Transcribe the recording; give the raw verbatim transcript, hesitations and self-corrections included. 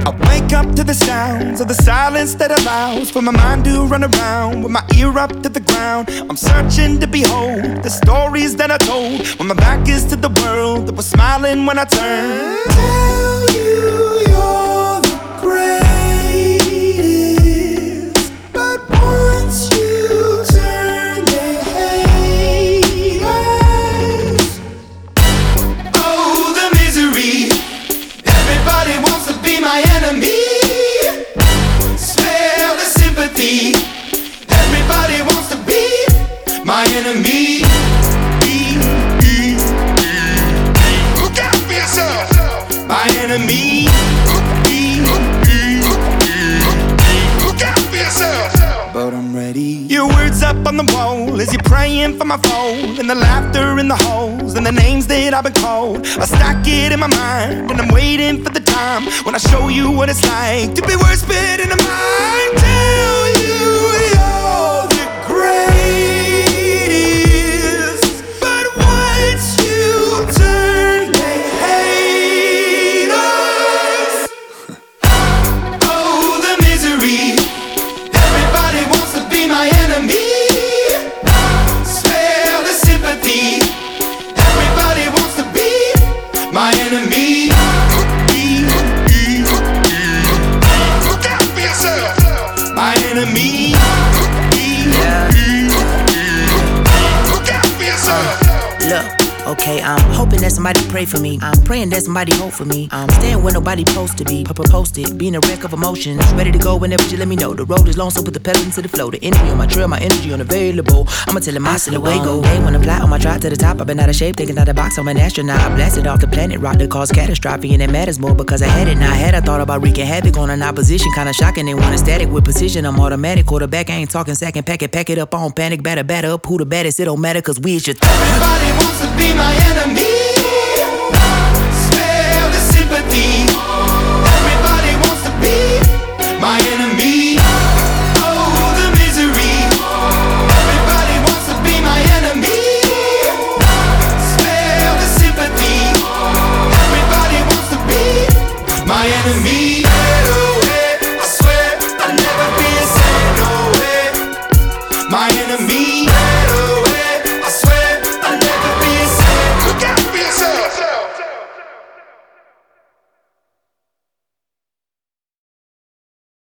I wake up to the sounds of the silence that allows for my mind to run around with my ear up to the ground. I'm searching to behold the stories that I told when my back is to the world that was smiling when I turned. Tell you you're the greatest, but once you turn they hate us. Oh, the misery. Everybody wants to be my enemy. Smell the sympathy. Everybody wants to be my enemy. Look out for yourself. My enemy. Look out for yourself. But I'm ready. Your words up on the wall as you're praying for my phone, and the laughter in the holes and the names that I've been called. I stack it in my mind and I'm waiting for the time when I show you what it's like to be worse fit in the mind. Tell you you're the greatest, but once you turn they hate us. Oh, the misery. Everybody wants to be my enemy. Spare the sympathy. Everybody wants to be my enemy. Look out for yourself. My enemy. Look out for yourself. Look, okay, I'm hoping that somebody pray for me. I'm praying that somebody hope for me. I'm staying where nobody supposed to be. Posted, being a wreck of emotions. Ready to go whenever you let me know. The road is long, so put the pedal into the flow. The energy on my trail, my energy unavailable. I'ma tell him I still away go. They wanna fly on my drive to the top. I've been out of shape, thinking out the box. I'm an astronaut. I blasted off the planet, rock that caused catastrophe, and it matters more because I had it. Now I had I thought about wreaking havoc on an opposition. Kinda shocking, they want a static with precision. I'm automatic, quarterback. I ain't talking second pack it, pack it up on panic, batter, batter up. Who the baddest? It don't matter, cause we is your th- Everybody wants to be my enemy. Spare the sympathy. Everybody wants to be my enemy.